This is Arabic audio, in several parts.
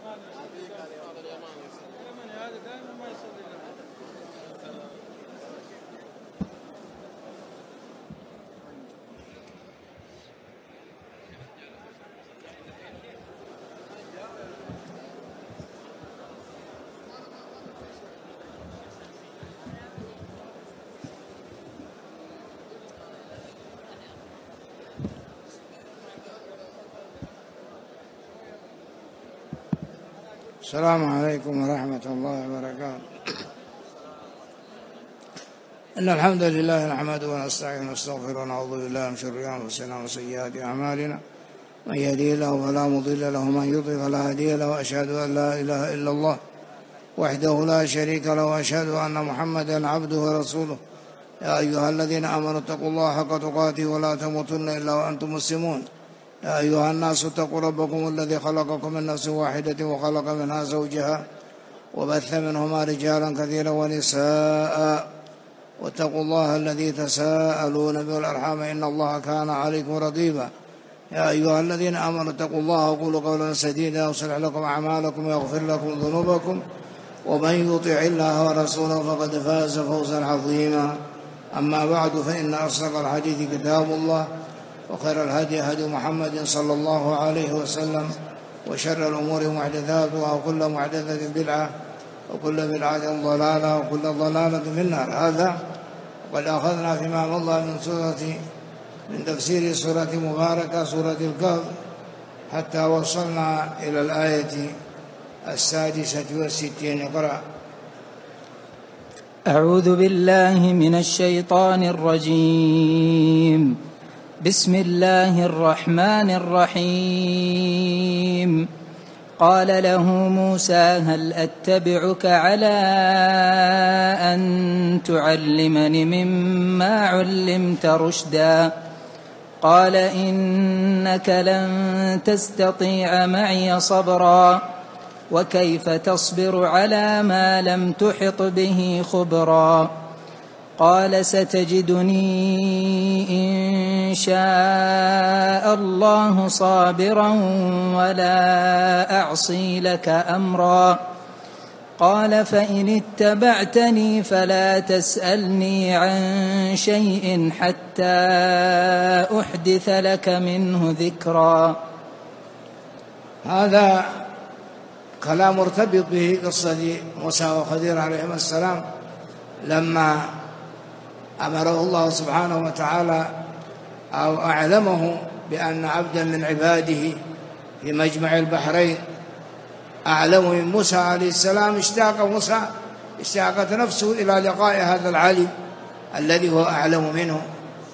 السلام عليكم ورحمة الله وبركاته. إن الحمد لله نحمده ونستعينه ونستغفره ونعوذ بالله من شرور أنفسنا وسيئات أعمالنا، من يهده الله فلا مضل له ومن يضلل فلا هادي له، وأشهد أن لا إله إلا الله وحده لا شريك له، وأشهد أن محمدا عبده ورسوله. يا أيها الذين آمنوا اتقوا الله حق تقاته ولا تموتن إلا وأنتم مسلمون. يا أيها الناس اتقوا ربكم الذي خلقكم من نفس واحدة وخلق منها زوجها وبث منهما رجالا كثيرا ونساء، واتقوا الله الذي تساءلون به والأرحام إن الله كان عليكم رقيبا. يا أيها الذين آمنوا اتقوا الله وقولوا قولا سديدا يصلح لكم أعمالكم ويغفر لكم ذنوبكم، ومن يطع الله ورسوله فقد فاز فوزا عظيما. أما بعد، فإن أصدق الحديث كتاب الله، وخير الهدي هدي محمد صلى الله عليه وسلم، وشر الأمور محدثاتها، وكل محدثة بدعة، وكل بدعة ضلالة، وكل ضلالة في النار. هذا وقد أخذنا فيما مضى من تفسير سورة مباركة سورة الكهف حتى وصلنا إلى الآية 66. اقرأ. أعوذ بالله من الشيطان الرجيم. بسم الله الرحمن الرحيم. قال له موسى هل أتبعك على أن تعلمني مما علمت رشدا؟ قال إنك لن تستطيع معي صبرا، وكيف تصبر على ما لم تحط به خبرا؟ قال ستجدني إن شاء الله صابرا ولا أعصي لك أمرا. قال فإن اتبعتني فلا تسألني عن شيء حتى أحدث لك منه ذكرا. هذا كلام مرتبط به قصة موسى وخضر عليهما السلام، لما أمره الله سبحانه وتعالى أو أعلمه بأن عبدا من عباده في مجمع البحرين أعلم من موسى عليه السلام، اشتاقت نفسه إلى لقاء هذا العالم الذي هو أعلم منه،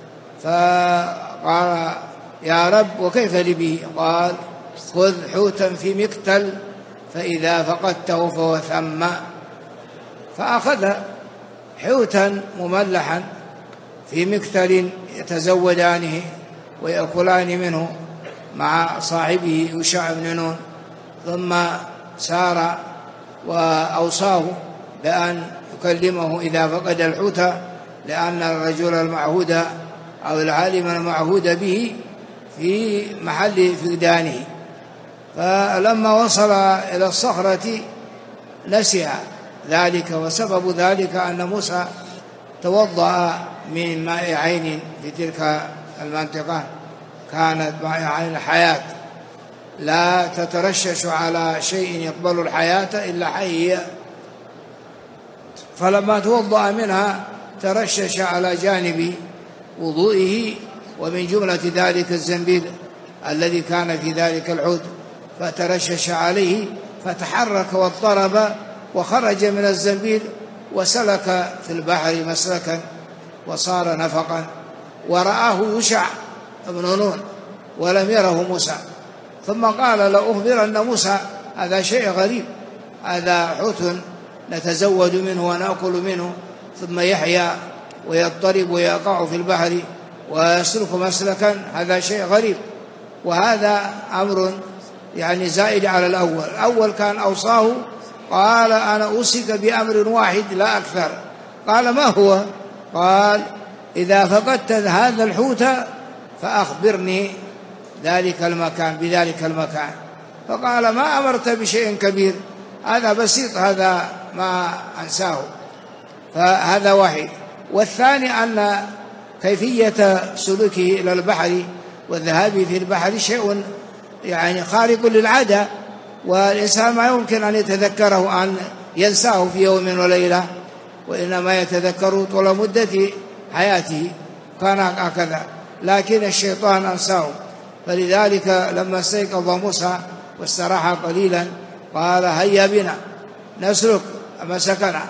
فقال يا رب وكيف لي به؟ قال خذ حوتا في مكتل فإذا فقدته فهو ثم. فأخذ حوتا مملحا في مكتل يتزودانه ويأكلان منه مع صاحبه يوشع بن نون، ثم سار وأوصاه بأن يكلمه إذا فقد الحوت، لأن الرجل المعهود أو العالم المعهود به في محل فقدانه. فلما وصل إلى الصخرة نسي ذلك، وسبب ذلك أن موسى توضأ من مائعين في تلك المنطقة، كانت مائعين الحياة لا تترشش على شيء يقبل الحياة إلا حي، فلما توضأ منها ترشش على جانب وضوئه، ومن جملة ذلك الزنبيل الذي كان في ذلك الحوت، فترشش عليه فتحرك واضطرب وخرج من الزنبيل وسلك في البحر مسلكا وصار نفقا، ورآه يوشع بن نون ولم يره موسى، ثم قال لأخبرن موسى هذا شيء غريب، هذا حوت نتزود منه ونأكل منه ثم يحيا ويضطرب ويقع في البحر ويسلك مسلكا، هذا شيء غريب، وهذا أمر يعني زائد على الأول كان أوصاه قال أنا أوصيك بأمر واحد لا أكثر. قال ما هو؟ قال إذا فقدت هذا الحوت فأخبرني بذلك المكان، فقال ما أمرت بشيء كبير، هذا بسيط، هذا ما أنساه. فهذا واحد. والثاني أن كيفية سلوكه إلى البحر والذهاب في البحر شيء يعني خارق للعادة، والإنسان ما يمكن أن يتذكره أن ينساه في يوم وليلة، وإنما يتذكره طول مدة حياته، كان هكذا. لكن الشيطان أنساه، فلذلك لما استيقظ موسى واستراح قليلا قال هيا بنا نسلك مسكنا،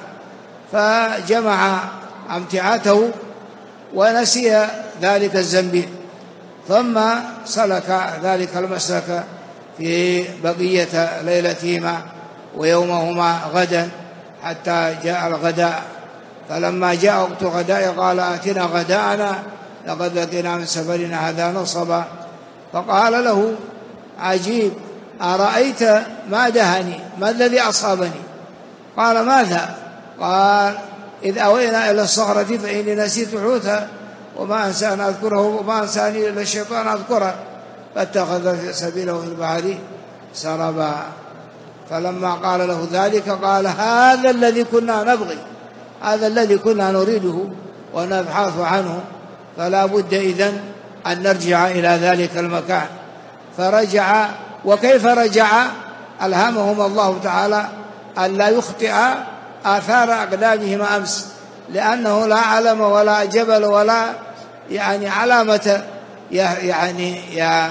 فجمع أمتعته ونسي ذلك الزنبيل، ثم سلك ذلك المسلك في بقية ليلتهما ويومهما غدا حتى جاء الغداء. فلما جاء وقت غداء قال آتنا غداءنا لقد لقينا من سفرنا هذا نصبا. فقال له عجيب، أرأيت ما دهني، ما الذي أصابني؟ قال ماذا؟ قال إذ أوينا إلى الصخرة فإني نسيت حوتها وما أنسى أن أذكره وما أنساني إلا الشيطان أذكره، فاتخذ سبيله في البحر سربا. فلما قال له ذلك قال هذا الذي كنا نبغي، هذا الذي كنا نريده ونبحث عنه، فلا بد إذن أن نرجع إلى ذلك المكان. فرجع. وكيف رجع؟ ألهمهم الله تعالى أن لا يخطئ آثار أقدامهم أمس، لأنه لا علم ولا جبل ولا يعني علامة يعني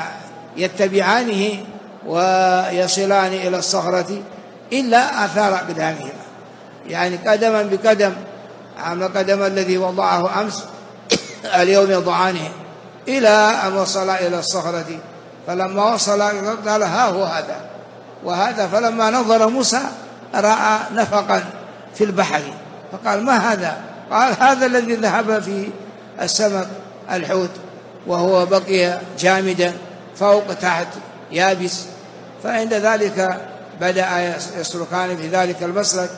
يتبعانه ويصلان إلى الصخرة إلا آثار أقدامهما، يعني قدما بقدم، قدم الذي وضعه أمس اليوم يضعانه إلى أن وصل إلى الصخرة. فلما وصل قال ها هو هذا وهذا. فلما نظر موسى رأى نفقا في البحر، فقال ما هذا؟ قال هذا الذي ذهب في السمك الحوت، وهو بقي جامدا فوق تحت يابس. فعند ذلك بدأ يسلكان في ذلك المسلك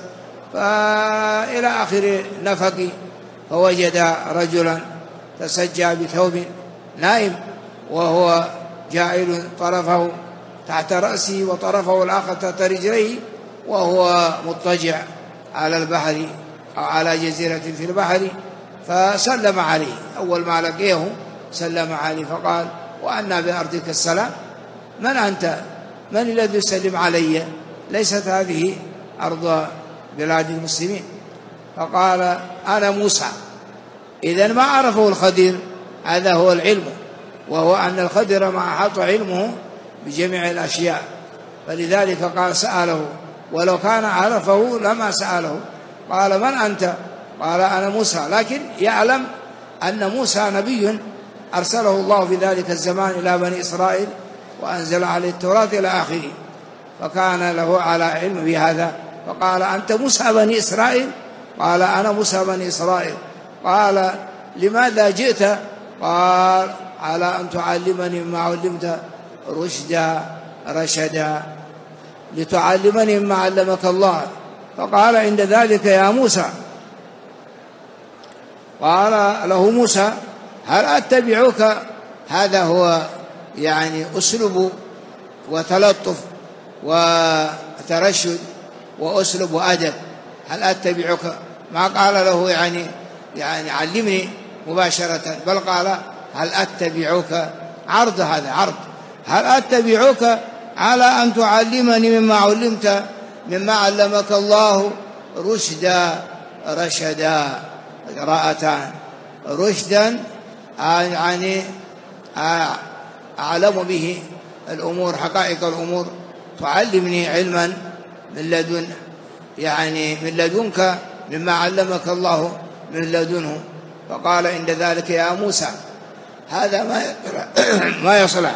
فإلى آخر نفق، فوجد رجلا تسجى بثوب نائم، وهو جاعل طرفه تحت رأسه وطرفه الآخر تحت رجليه، وهو مضطجع على البحر أو على جزيرة في البحر. فسلم عليه، أول ما لقيه سلم عليه فقال وأنا بأرضك السلام، من أنت؟ من الذي يسلم علي؟ ليست هذه أرض بلاد المسلمين. فقال أنا موسى. إذن ما عرفه الخضر، هذا هو العلم، وهو أن الخضر ما أحاط علمه بجميع الأشياء، فلذلك قال سأله، ولو كان عرفه لما سأله. قال من أنت؟ قال أنا موسى، لكن يعلم أن موسى نبي أرسله الله في ذلك الزمان إلى بني إسرائيل وأنزل عليه التوراة إلى آخره، فكان له على علم بهذا. فقال أنت موسى بني إسرائيل؟ قال أنا موسى بني إسرائيل. قال لماذا جئت؟ قال على أن تعلمني مما علمت رشدا، لتعلمني مما علمك الله. فقال عند ذلك يا موسى، قال له موسى هل أتبعك؟ هذا هو يعني أسلوب وتلطف وترشد وأسلوب أدب. هل أتبعك؟ ما قال له يعني علمني مباشرة، بل قال هل أتبعك، عرض، هذا عرض. هل أتبعك على أن تعلمني مما علمت مما علمك الله رشدا، قراءتان. رشدا يعني أعلم به الأمور، حقائق الأمور، تعلمني علما من لدنك مما علمك الله من لدنه. فقال عند ذلك يا موسى هذا ما يصلح،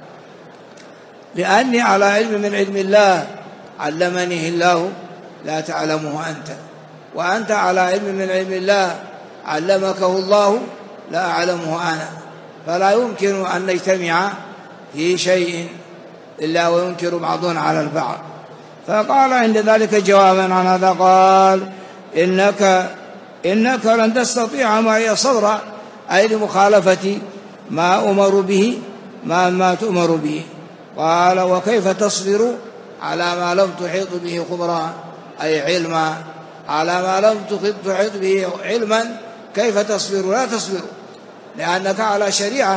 لأني على علم من علم الله علمنيه الله لا تعلمه أنت، وأنت على علم من علم الله علمكه الله لا أعلمه أنا، فلا يمكن أن نجتمع في شيء إلا وينكر بعضنا على البعض. فقال عند ذلك جوابا عن هذا قال إنك لن تستطيع معي صبرا، أي لمخالفة ما أمر به ما تؤمر به، قال وكيف تصبر على ما لم تحيط به خبرا، أي علما، على ما لم تحيط به علما كيف تصبر؟ لا تصبر، لأنك على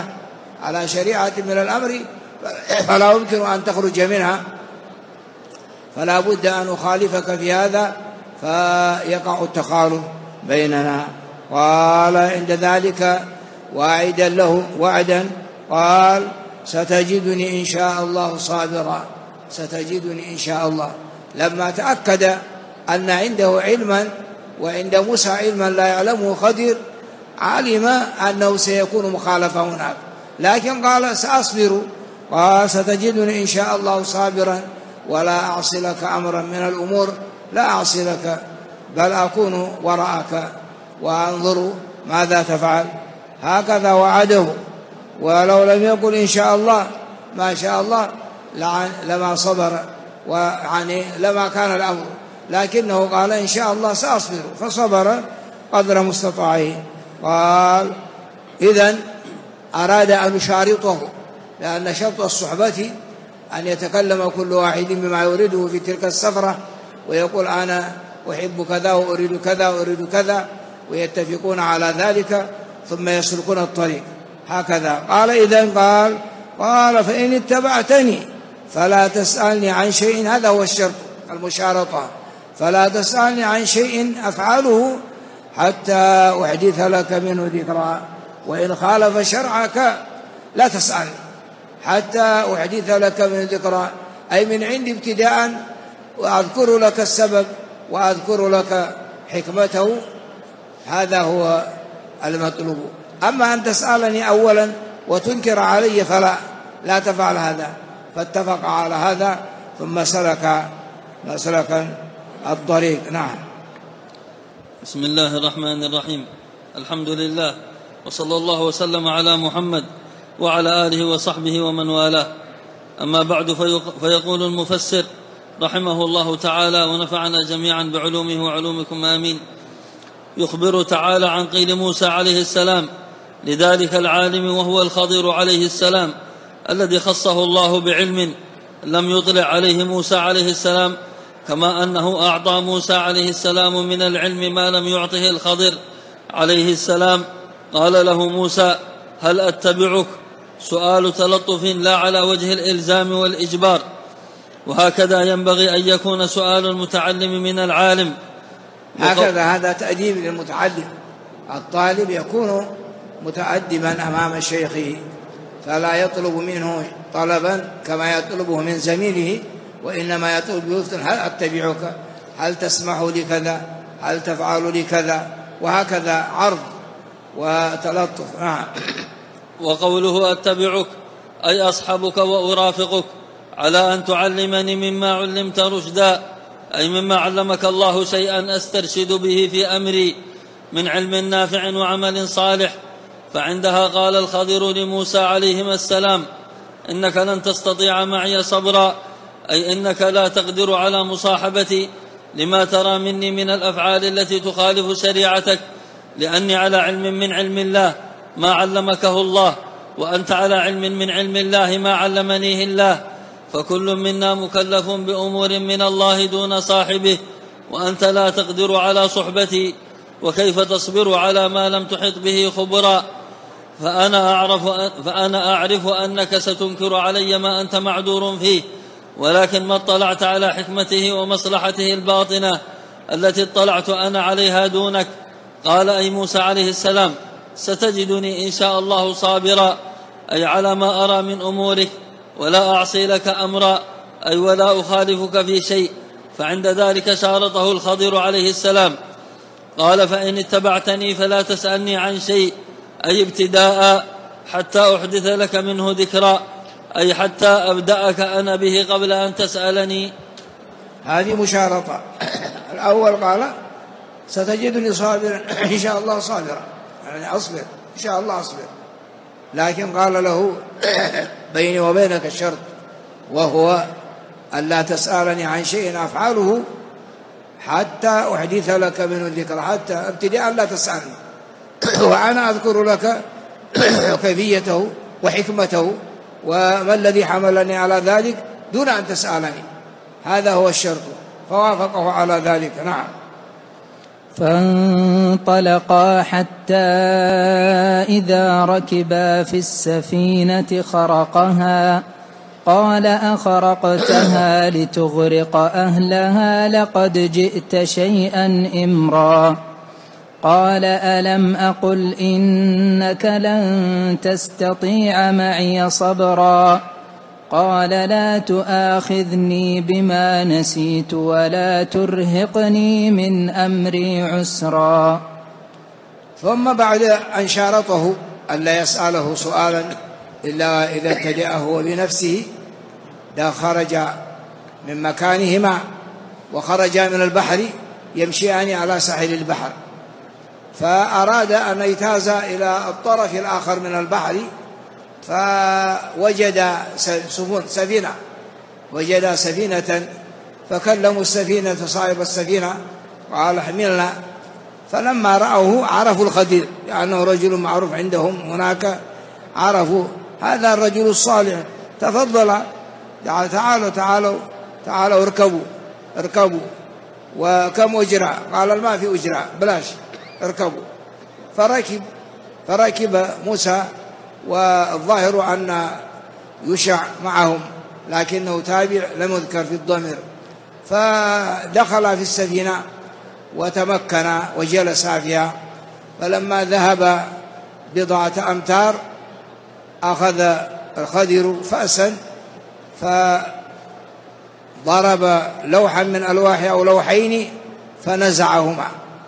شريعة من الأمر فلا يمكن أن تخرج منها، فلا بد أن أخالفك في هذا فيقع التخالف بيننا. قال عند ذلك واعدا له وعدا، قال ستجدني إن شاء الله صابرا، ستجدني إن شاء الله، لما تأكد أن عنده علما وعند موسى علما لا يعلمه خضر علم أنه سيكون مخالفة هناك، لكن قال سأصبر، قال ستجدني إن شاء الله صابرا ولا أعصي لك أمرا من الأمور، لا أعصي لك بل أكون وراءك وأنظر ماذا تفعل. هكذا وعده، ولو لم يقل إن شاء الله ما شاء الله لما صبر ويعني لما كان الأمر، لكنه قال إن شاء الله سأصبر، فصبر قدر مستطاعه. قال إذن أراد أن يشارطه، لأن شرط الصحبة أن يتكلم كل واحد بما يريده في تلك السفرة، ويقول أنا أحب كذا وأريد كذا وأريد كذا، ويتفقون على ذلك ثم يسلكون الطريق هكذا. قال إذن قال فإن اتبعتني فلا تسألني عن شيء، هذا هو الشرط المشارطة، فلا تسألني عن شيء أفعله حتى أحدث لك منه ذكرى، وإن خالف شرعك لا تسألني حتى أحدث لك منه ذكرى، أي من عندي ابتداء، وأذكر لك السبب وأذكر لك حكمته، هذا هو المطلوب. أما أن تسألني أولا وتنكر علي فلا، لا تفعل هذا. فاتفق على هذا ثم سلك الطريق. نعم. بسم الله الرحمن الرحيم، الحمد لله وصلى الله وسلم على محمد وعلى آله وصحبه ومن والاه. أما بعد، فيقول المفسر رحمه الله تعالى ونفعنا جميعا بعلومه وعلومكم آمين، يخبر تعالى عن قيل موسى عليه السلام لذلك العالم وهو الخضر عليه السلام، الذي خصه الله بعلم لم يطلع عليه موسى عليه السلام، كما أنه أعطى موسى عليه السلام من العلم ما لم يعطه الخضر عليه السلام. قال له موسى هل أتبعك؟ سؤال تلطف لا على وجه الإلزام والإجبار، وهكذا ينبغي أن يكون سؤال المتعلم من العالم. هكذا هذا تأديب للمتعلم، الطالب يكون متأدبا أمام شيخه، فلا يطلب منه طلبا كما يطلبه من زميله، وإنما يطلب بوفد هل أتبعك، هل تسمح لي كذا، هل تفعل لي كذا، وهكذا عرض وتلطف. وقوله أتبعك أي أصحبك وأرافقك على أن تعلمني مما علمت رشدا، أي مما علمك الله شيئا أسترشد به في أمري من علم نافع وعمل صالح. فعندها قال الخضر لموسى عليهما السلام إنك لن تستطيع معي صبرا، أي إنك لا تقدر على مصاحبتي لما ترى مني من الأفعال التي تخالف شريعتك، لأني على علم من علم الله ما علمكه الله، وأنت على علم من علم الله ما علمنيه الله، فكل منا مكلف بأمور من الله دون صاحبه، وأنت لا تقدر على صحبتي، وكيف تصبر على ما لم تحط به خبرا؟ فأنا أعرف أنك ستنكر علي ما أنت معذور فيه، ولكن ما اطلعت على حكمته ومصلحته الباطنة التي اطلعت أنا عليها دونك. قال أي موسى عليه السلام ستجدني إن شاء الله صابرا، أي على ما أرى من أمورك، ولا أعصي لك أمرا، أي ولا أخالفك في شيء. فعند ذلك شارطه الخضر عليه السلام. قال فإن اتبعتني فلا تسألني عن شيء، أي ابتداء حتى أحدث لك منه ذكرا، أي حتى أبدأك أنا به قبل أن تسألني. هذه مشارطة. الأول قال ستجدني صابرا إن شاء الله صابرا، يعني أصبر إن شاء الله أصبر، لكن قال له بيني وبينك الشرط، وهو أن لا تسألني عن شيء أفعله حتى أحدث لك منه الذكر، حتى ابتداء لا تسألني وأنا أذكر لك كيفيته وحكمته وما الذي حملني على ذلك دون أن تسألني. هذا هو الشرط، فوافقه على ذلك. نعم. فانطلقا حتى إذا ركبا في السفينة خرقها قال أخرقتها لتغرق أهلها لقد جئت شيئا إمرا. قال ألم أقل إنك لن تستطيع معي صبرا. قال لا تؤاخذني بما نسيت ولا ترهقني من أمري عسرا. ثم بعد أن شارطه ألا يسأله سؤالا إلا إذا ابتدأه هو بنفسه، خرج من مكانهما وخرجا من البحر يمشيان على ساحل البحر، فأراد أن يجتاز إلى الطرف الآخر من البحر، فوجد سفينة، وجد سفينة، فكلموا السفينة صاحب السفينة وقال احملنا. فلما رأوه عرفوا الخدير، لأنه رجل معروف عندهم هناك، عرفوا هذا الرجل الصالح، تفضل تعالوا اركبوا. وكم أجرة؟ قال ما في أجرة، بلاش، اركبوا. فركب موسى، والظاهر أن يشع معهم لكنه تابع لم يذكر في الضمير. فدخل في السفينة وتمكن وجلس فيها. فلما ذهب بضعة أمتار أخذ الخضر فأسا فضرب لوحا من ألواح أو لوحين فنزعهما.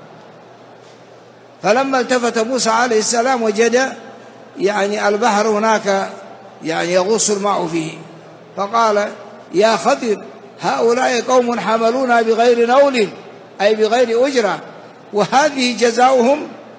فلما التفت موسى عليه السلام وجد البحر هناك يغوص الماء فيه، فقال يا خضر هؤلاء قوم حملونا بغير نول، أي بغير أجرة، وهذه جزاؤهم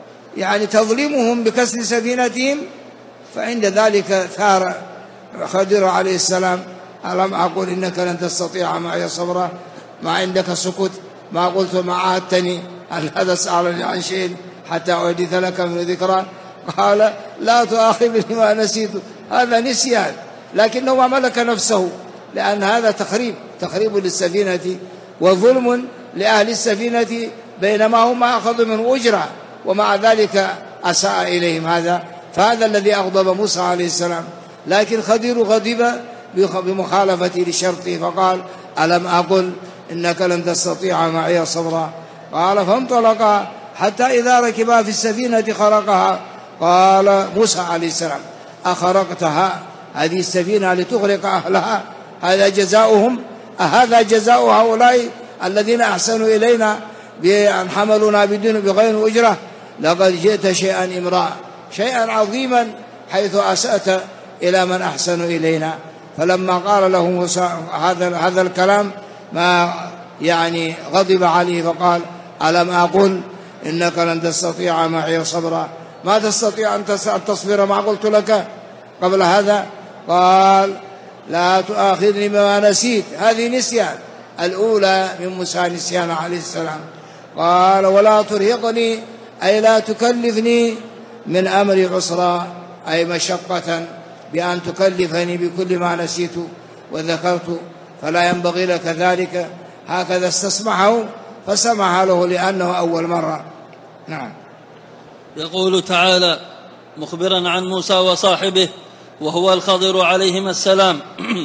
تظلمهم بكسر سفينتهم. فعند ذلك ثار خضر عليه السلام ألم أقول إنك لن تستطيع معي صبرا، ما عندك سكوت، ما قلت ما عاهدتني، هل هذا سألني عن شيء حتى أحدث لك من ذكرى؟ قال لا تؤاخذني ما نسيت. هذا نسيان، لكنه ما ملك نفسه، لأن هذا تخريب للسفينة وظلم لأهل السفينة، بينما هم أخذوا من أجرة ومع ذلك أساء إليهم. فهذا الذي أغضب موسى عليه السلام. لكن خضر غضب بمخالفة لشرطه، فقال ألم أقل إنك لن تستطيع معي صبرا. قال فانطلقا حتى إذا ركبا في السفينة خرقها. قال موسى عليه السلام أخرقتها، هذه السفينة لتغرق أهلها، هذا جزاؤهم؟ أهذا جزاء هؤلاء الذين أحسنوا إلينا بأن حملونا بغير أجرة؟ لقد جئت شيئا إمرا، شيئا عظيما، حيث أسأت إلى من أحسنوا إلينا. فلما قال له موسى هذا الكلام ما غضب عليه، فقال ألم أقل إنك لن تستطيع معي صبرا، ما تستطيع أن تصبر ما قلت لك قبل هذا؟ قال لا تؤاخذني بما نسيت، هذه نسيان الأولى من موسى نسيان عليه السلام. قال ولا ترهقني، أي لا تكلفني من أمري عسرا، أي مشقة بأن تكلفني بكل ما نسيت وذكرت، فلا ينبغي لك ذلك. هكذا استسمحه فسمح له لأنه أول مرة. نعم. يقول تعالى مخبرا عن موسى وصاحبه وهو الخضر عليهما السلام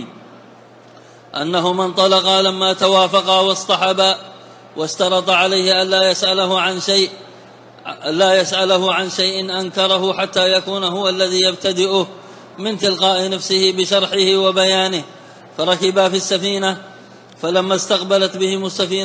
أنهما انطلقا لما توافقا واصطحبا، واسترط عليه ألا يسأله عن شيء أنكره حتى يكون هو الذي يبتدئه من تلقاء نفسه بشرحه وبيانه. فركبا في السفينة، فلما استقلت بهم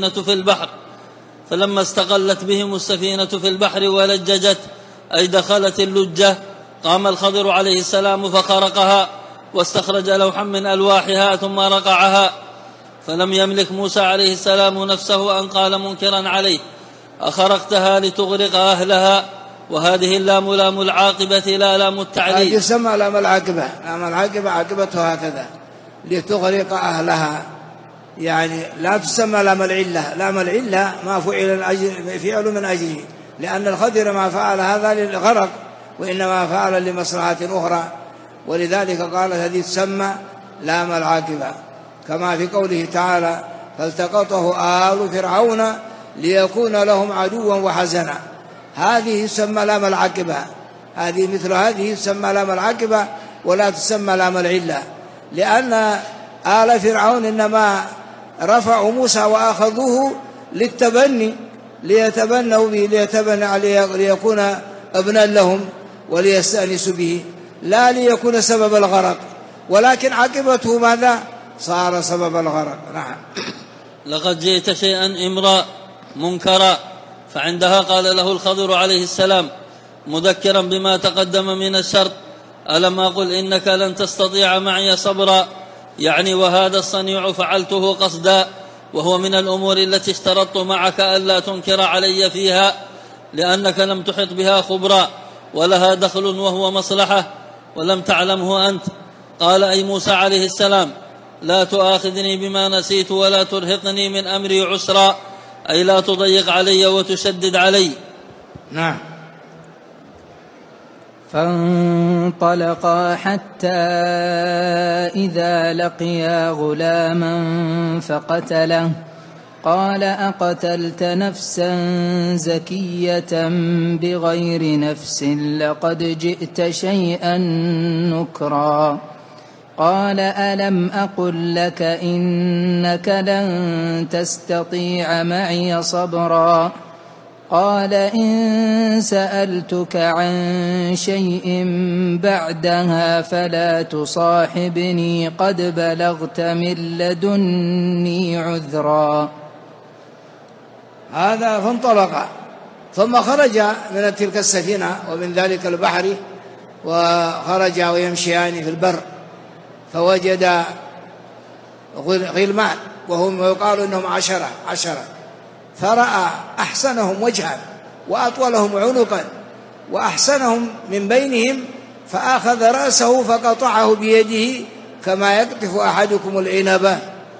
السفينة في البحر ولججت، أي دخلت اللجة، قام الخضر عليه السلام فخرقها، واستخرج لوحا من ألواحها ثم رقعها. فلم يملك موسى عليه السلام نفسه أن قال منكرا عليه أخرقتها لتغرق أهلها. وهذه اللام لام العاقبة لا لام التعليل. يسمى لام العاقبة، لام العاقبة عاقبتها هكذا لتغرق أهلها، لا تسمى لام العلة. لام العلة ما فعل من أجله، لأن الخضر ما فعل هذا للغرق، وإنما فعل لمصلحة أخرى. ولذلك قال هذه تسمى لام العاقبة، كما في قوله تعالى فالتقطه آل فرعون ليكون لهم عدوا وحزنا. هذه تسمى لام العاقبة، هذه مثل هذه تسمى لام العاقبة ولا تسمى لام العلة، لأن آل فرعون إنما رفعوا موسى وأخذوه للتبني، ليتبنوا به، ليكون ابنا لهم وليستأنسوا به، لا ليكون سبب الغرق، ولكن عاقبته ماذا؟ صار سبب الغرق. نعم. لقد جئت شيئا إمرا منكرا، فعندها قال له الخضر عليه السلام مذكرا بما تقدم من الشرط ألم أقل إنك لن تستطيع معي صبرا، يعني وهذا الصنيع فعلته قصدا، وهو من الأمور التي اشترطت معك ألا تنكر علي فيها، لأنك لم تحط بها خبرا ولها دخل وهو مصلحة ولم تعلمه أنت. قال أي موسى عليه السلام لا تؤاخذني بما نسيت ولا ترهقني من أمري عسرا، أي لا تضيق علي وتشدد علي. نعم. فانطلقا حتى إذا لقيا غلاما فقتله قال أقتلت نفسا زكية بغير نفس لقد جئت شيئا نكرا. قال ألم أقل لك إنك لن تستطيع معي صبرا. قال إن سألتك عن شيء بعدها فلا تصاحبني قد بلغت من لدني عذرا. هذا فانطلق ثم خرج من تلك السفينة ومن ذلك البحر، وخرجا ويمشيان في البر، فوجد غلمان وهم يقال إنهم عشرة، فرأى أحسنهم وجها وأطولهم عنقا وأحسنهم من بينهم، فأخذ رأسه فقطعه بيده كما يقطف أحدكم العنب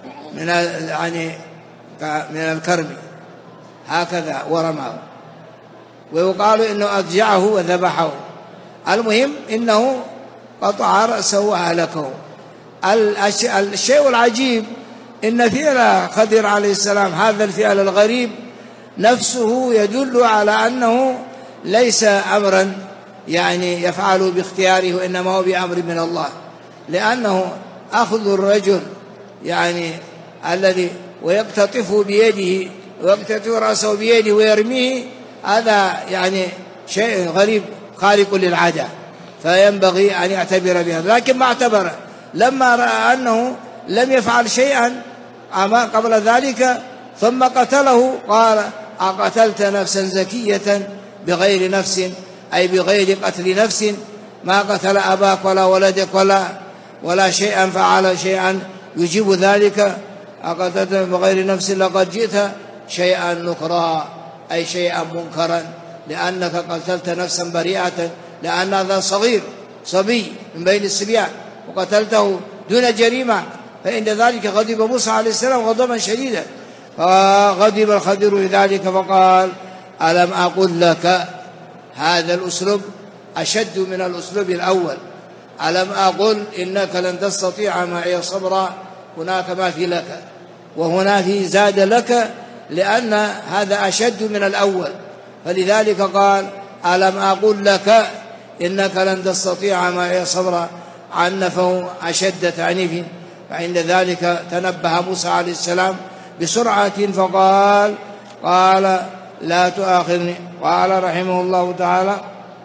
من الكرم، هكذا ورماه، ويقال إنه أضجعه وذبحه. المهم إنه قطع رأسه وأهلكه. الشيء العجيب إن فعل خضر عليه السلام هذا الفعل الغريب نفسه يدل على أنه ليس أمرا يعني يفعله باختياره، وإنما هو بأمر من الله، لأنه أخذ الرجل يعني الذي ويقتطف بيده ويقتطف رأسه بيده ويرميه، هذا يعني شيء غريب خارق للعادة، فينبغي أن يعتبر بها، لكن ما اعتبر لما رأى أنه لم يفعل شيئا قبل ذلك ثم قتله. قال أقتلت نفسا زكية بغير نفس، أي بغير قتل نفس، ما قتل أباك ولا ولدك ولا شيئا فعل شيئا يجيب ذلك. أقتلت بغير نفس لقد جئت شيئا نكرا، أي شيئا منكرا، لأنك قتلت نفسا بريئة، لأن هذا صبي من بين الصبيان وقتلته دون جريمة، فإن ذلك غضب موسى عليه السلام غضبا شديدا، فغضب الخضر لذلك فقال ألم أقل لك. هذا الأسلوب أشد من الأسلوب الأول، ألم أقل إنك لن تستطيع معي صبرا، هناك ما في لك وهنا في زاد لك، لأن هذا أشد من الأول، فلذلك قال ألم أقل لك إنك لن تستطيع معي صبرا، عنفه أشد تعنيف. فعند ذلك تنبه موسى عليه السلام بسرعة فقال لا تؤاخذني. قال رحمه الله تعالى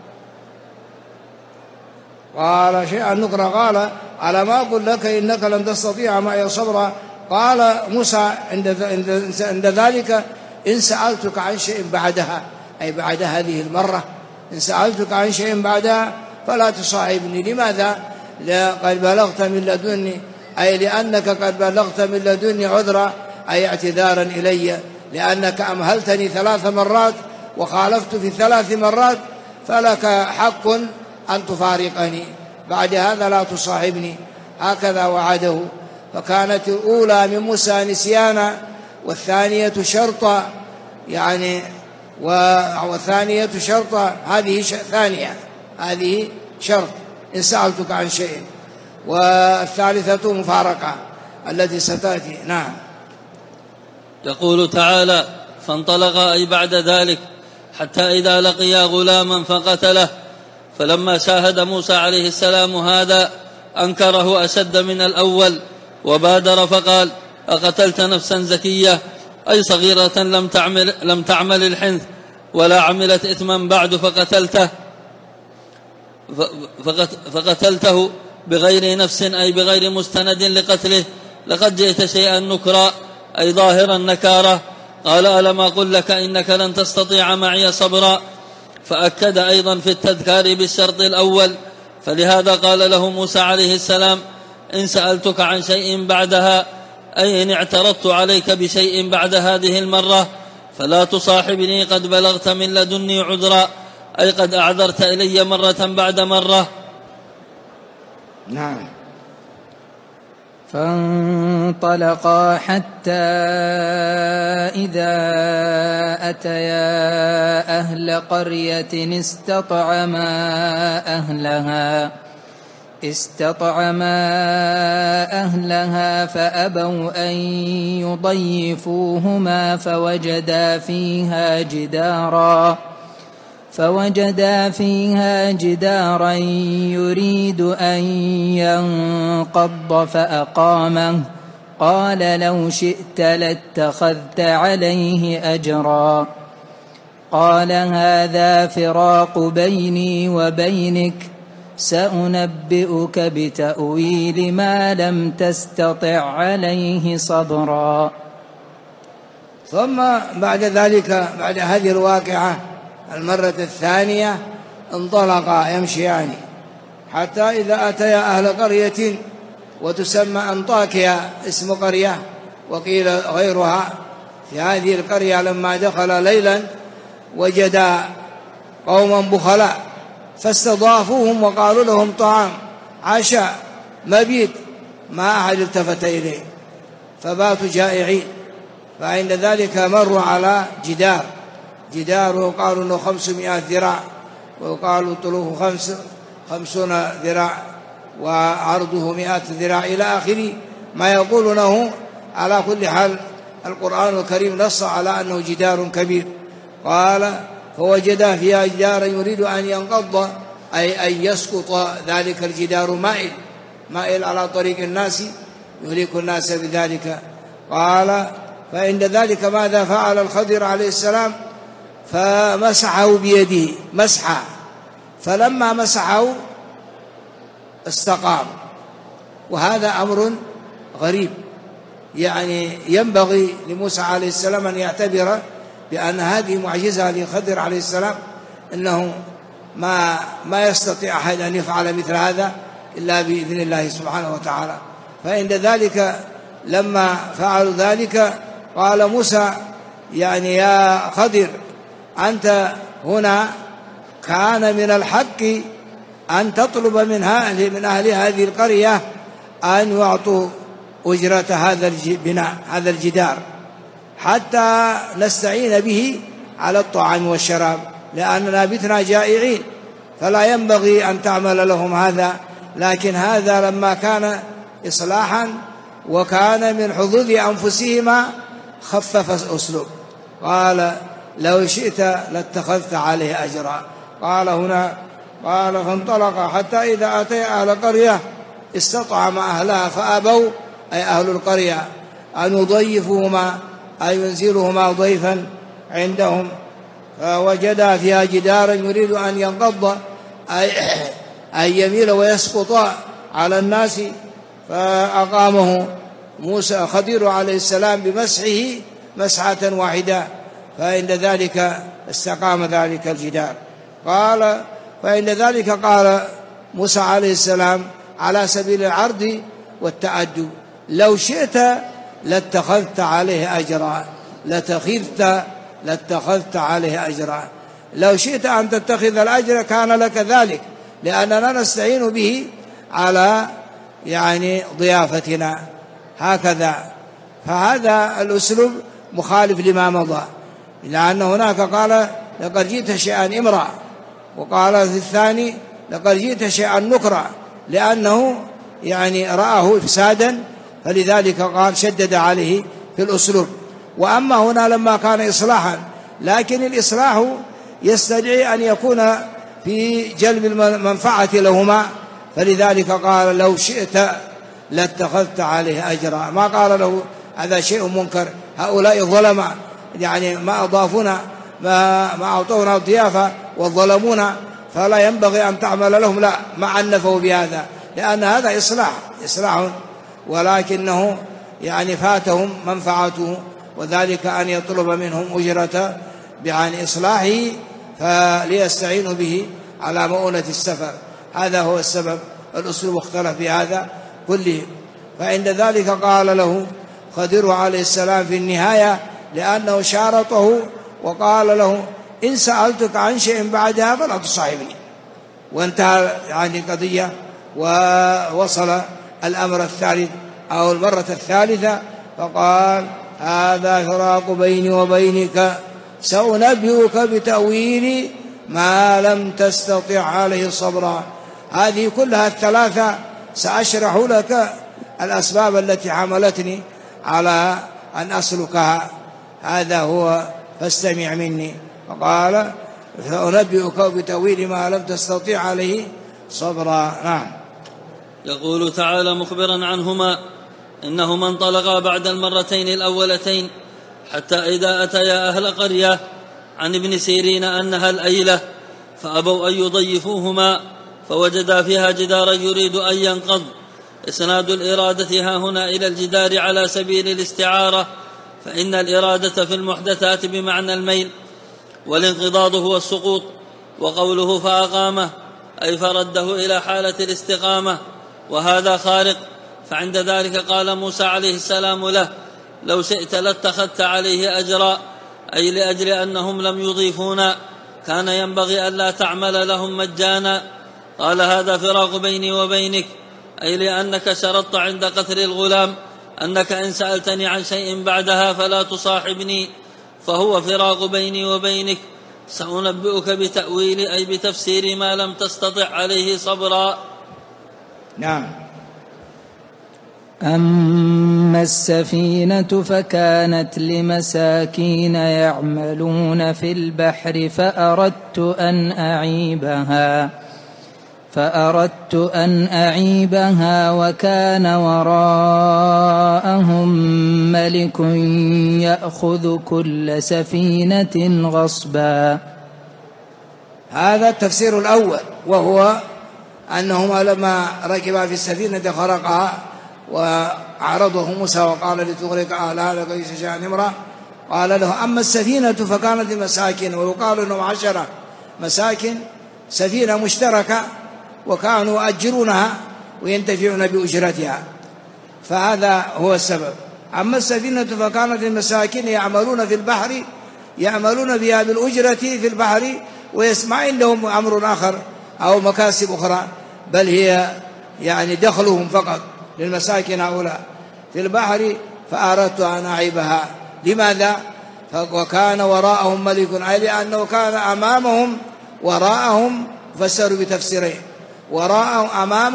قال شيئا نكرا، قال ألم أقل لك إنك لن تستطيع معي صبرا. قال موسى عند ذلك إن سألتك عن شيء بعدها، أي بعد هذه المرة، إن سألتك عن شيء بعدها فلا تصاحبني. لماذا؟ قد بلغت من لدني، أي لأنك قد بلغت من لدني عذرا، أي اعتذارا إلي، لأنك أمهلتني 3 مرات وخالفت في 3 مرات، فلك حق أن تفارقني، بعد هذا لا تصاحبني. هكذا وعده. فكانت الأولى من موسى نسيانا، والثانية شرطا، يعني والثانية شرطا، هذه ثانية، هذه شرط، إن سألتك عن شيء. والثالثة مفارقة التي ستأتي. نعم. يقول تعالى: فانطلقا أي بعد ذلك حتى إذا لقيا غلاما فقتله، فلما شاهد موسى عليه السلام هذا أنكره أشد من الأول، وبادر فقال: أقتلت نفسا زكية، أي صغيرة لم تعمل الحنث ولا عملت إثما بعد فقتلته بغير نفس، أي بغير مستند لقتله، لقد جئت شيئا نكرا، أي ظاهر النكارة. قال: ألم أقل لك إنك لن تستطيع معي صبرا. فأكد أيضا في التذكار بالشرط الأول، فلهذا قال له موسى عليه السلام: إن سألتك عن شيء بعدها، أي إن اعترضت عليك بشيء بعد هذه المرة، فلا تصاحبني، قد بلغت من لدني عذرا، أي قد أعذرت إلي مرة بعد مرة. نعم. فانطلقا حتى إذا أتيا أهل قرية استطعما أهلها فأبوا أن يضيفوهما فوجدا فيها جدارا يريد أن ينقض فأقامه. قال: لو شئت لاتخذت عليه أجرا. قال: هذا فراق بيني وبينك، سأنبئك بتأويل ما لم تستطع عليه صبرا. ثم بعد ذلك، بعد هذه الواقعة المرة الثانية، انطلقا يمشيان حتى إذا أتيا أهل قرية، وتسمى أنطاكيا اسم قرية وقيل غيرها. في هذه القرية لما دخل ليلا وجدا قوما بخلاء فاستضافوهم وقالوا لهم طعام عشاء مبيت، ما أحد التفت إليه، فباتوا جائعين. فعند ذلك مروا على جدار وقالوا أنه 500 ذراع، وقالوا طوله 50 ذراع، وعرضه 100 ذراع، إلى آخر ما يقولونه. على كل حال القرآن الكريم نص على أنه جدار كبير. قال: فوجدا فيها جدارا يريد أن ينقض، أي أن يسقط ذلك الجدار، مائل على طريق الناس، يهلك الناس بذلك. قال: فعند ذلك ماذا فعل الخضر عليه السلام؟ فمسحه بيده مسحا، فلما مسحه استقام. وهذا أمر غريب، يعني ينبغي لموسى عليه السلام أن يعتبر بأن هذه معجزة للخضر عليه السلام، إنه ما يستطيع أحد أن يفعل مثل هذا إلا بإذن الله سبحانه وتعالى. فعند ذلك لما فعلوا ذلك قال موسى: يعني يا خضر، أنت هنا كان من الحق أن تطلب من أهل هذه القرية أن يعطوا أجرة هذا البناء، هذا الجدار، حتى نستعين به على الطعام والشراب، لأننا بتنا جائعين، فلا ينبغي أن تعمل لهم هذا. لكن هذا لما كان إصلاحا وكان من حظوظ أنفسهما خفف أسلوب. قال: لو شئت لاتخذت عليه أجرا. قال هنا، قال: فانطلق حتى إذا أتي أهل قرية استطعم أهلها فأبوا، أي أهل القرية، أن يضيفوهما، أي ينزلهما ضيفا عندهم. فوجدا فيها جدارا يريد أن ينقض، أي يميل ويسقط على الناس، فأقامه موسى خضر عليه السلام بمسحه مسحة واحدة، فعند ذلك استقام ذلك الجدار. قال: فعند ذلك قال موسى عليه السلام على سبيل العرض والتأدب: لو شئت لاتخذت عليه أجرا، لاتخذت عليه أجرا. لو شئت أن تتخذ الأجر كان لك ذلك، لأننا نستعين به على يعني ضيافتنا هكذا. فهذا الأسلوب مخالف لما مضى، لأن هناك قال: لقد جئت شيئا إمرا، وقال في الثاني: لقد جئت شيئا نكرا، لأنه يعني رآه إفسادا، فلذلك قال شدد عليه في الأسلوب. وأما هنا لما كان إصلاحا، لكن الإصلاح يستدعي أن يكون في جلب المنفعة لهما، فلذلك قال لو شئت لاتخذت عليه أجرا، ما قال له هذا شيء منكر، هؤلاء الظلمة يعني ما أضافونا ما أعطونا الضيافة والظلمونا، فلا ينبغي أن تعمل لهم، لا، ما عنفوا بهذا، لأن هذا إصلاح، ولكنه يعني فاتهم منفعته، وذلك أن يطلب منهم أجرة عن إصلاحه فليستعينوا به على مؤونة السفر. هذا هو السبب، الأسلوب اختلف بهذا كله. فعند ذلك قال له خضر عليه السلام في النهاية، لأنه شارطه وقال له إن سألتك عن شيء بعدها فلا تصاحبني، وانتهى يعني قضية. ووصل الأمر الثالث أو المرة الثالثة، فقال هذا فراق بيني وبينك، سأنبئك بتأويل ما لم تستطع عليه صبرا. هذه كلها الثلاثة سأشرح لك الأسباب التي حملتني على أن أسلكها، هذا هو، فاستمع مني. فقال سأنبئك بتأويل ما لم تستطع عليه صبرا. نعم. يقول تعالى مخبرا عنهما إنهما انطلقا بعد المرتين الأولتين حتى إذا أتيا أهل قرية عن ابن سيرين أنها الأيلة، فأبوا أن يضيفوهما، فوجدا فيها جدارا يريد أن ينقض. إسناد الإرادة ها هنا إلى الجدار على سبيل الاستعارة، فإن الإرادة في المحدثات بمعنى الميل، والانقضاض هو السقوط. وقوله فأقامه أي فرده إلى حالة الاستقامة، وهذا خارق. فعند ذلك قال موسى عليه السلام له لو شئت لاتخذت عليه أجرا، أي لأجل أنهم لم يضيفونا، كان ينبغي ألا تعمل لهم مجانا. قال هذا فراق بيني وبينك، أي لأنك شرطت عند قتل الغلام أنك إن سألتني عن شيء بعدها فلا تصاحبني، فهو فراق بيني وبينك. سأنبئك بتأويل أي بتفسير ما لم تستطع عليه صبرا. نعم. أما السفينة فكانت لمساكين يعملون في البحر فأردت أن أعيبها وكان وراءهم ملك يأخذ كل سفينة غصبا. هذا التفسير الأول، وهو أنهما لما ركبا في السفينة خرقها وعرضه موسى وقال لتغرق أهلها لقد شاء امرأة، قال له أما السفينة فكانت لمساكين، ويقال أنهم 10 مساكن، سفينة مشتركة، وكانوا يؤجرونها وينتفعون بأجرتها، فهذا هو السبب. أما السفينة فكانت للمساكين يعملون في البحر، يعملون بها بالأجرة في البحر، ويسمع عندهم أمر آخر أو مكاسب أخرى، بل هي يعني دخلهم فقط للمساكن هؤلاء في البحر. فأردت أن أعيبها. لماذا؟ وكان وراءهم ملك، أي لأنه كان أمامهم وراءهم، فسروا بتفسيرين، وراءهم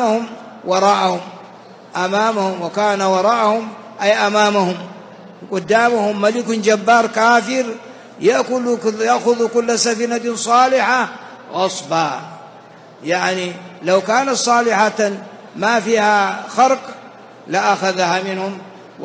أمامهم وكان وراءهم أي أمامهم، قدامهم ملك جبار كافر يأخذ كل سفينة صالحة غصبا. يعني لو كانت صالحة ما فيها خرق لأخذها منهم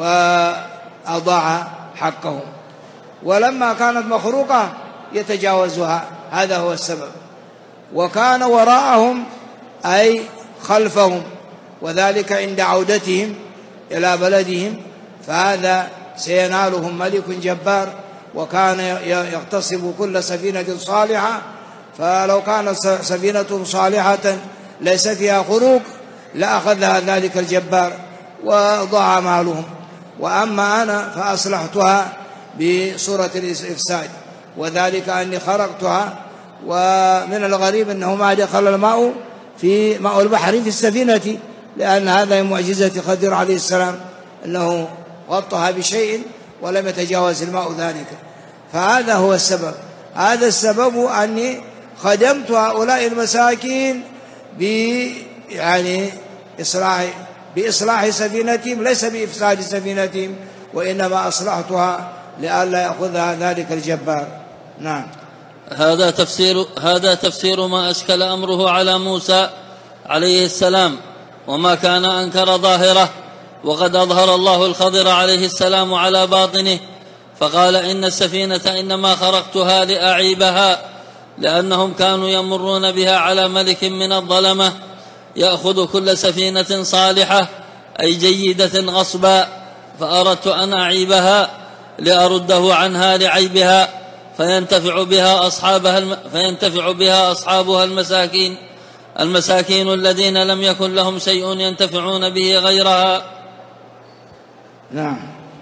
وأضاع حقهم، ولما كانت مخروقة يتجاوزها، هذا هو السبب. وكان وراءهم أي خلفهم، وذلك عند عودتهم إلى بلدهم، فهذا سينالهم ملك جبار، وكان يغتصب كل سفينة صالحة، فلو كانت سفينة صالحة ليس فيها خروق لأخذها ذلك الجبار وضاع مالهم. وأما أنا فأصلحتها بصورة الإفساد، وذلك أني خرقتها. ومن الغريب أنه ما دخل الماء في ماء البحر في السفينة، لأن هذا من معجزة خضر عليه السلام، أنه غطها بشيء ولم يتجاوز الماء ذلك. فهذا هو السبب، هذا السبب أني خدمت هؤلاء المساكين بإصلاح سفينتهم، ليس بإفساد سفينتهم، وإنما أصلحتها لئلا يأخذها ذلك الجبار. نعم. هذا تفسير ما أشكل أمره على موسى عليه السلام، وما كان أنكر ظاهره، وقد أظهر الله الخضر عليه السلام على باطنه، فقال إن السفينة إنما خرقتها لأعيبها، لأنهم كانوا يمرون بها على ملك من الظلمة يأخذ كل سفينة صالحة أي جيدة غصبا، فأردت أن أعيبها لأرده عنها لعيبها، فينتفع بها أصحابها المساكين الذين لم يكن لهم شيء ينتفعون به غيرها. نعم.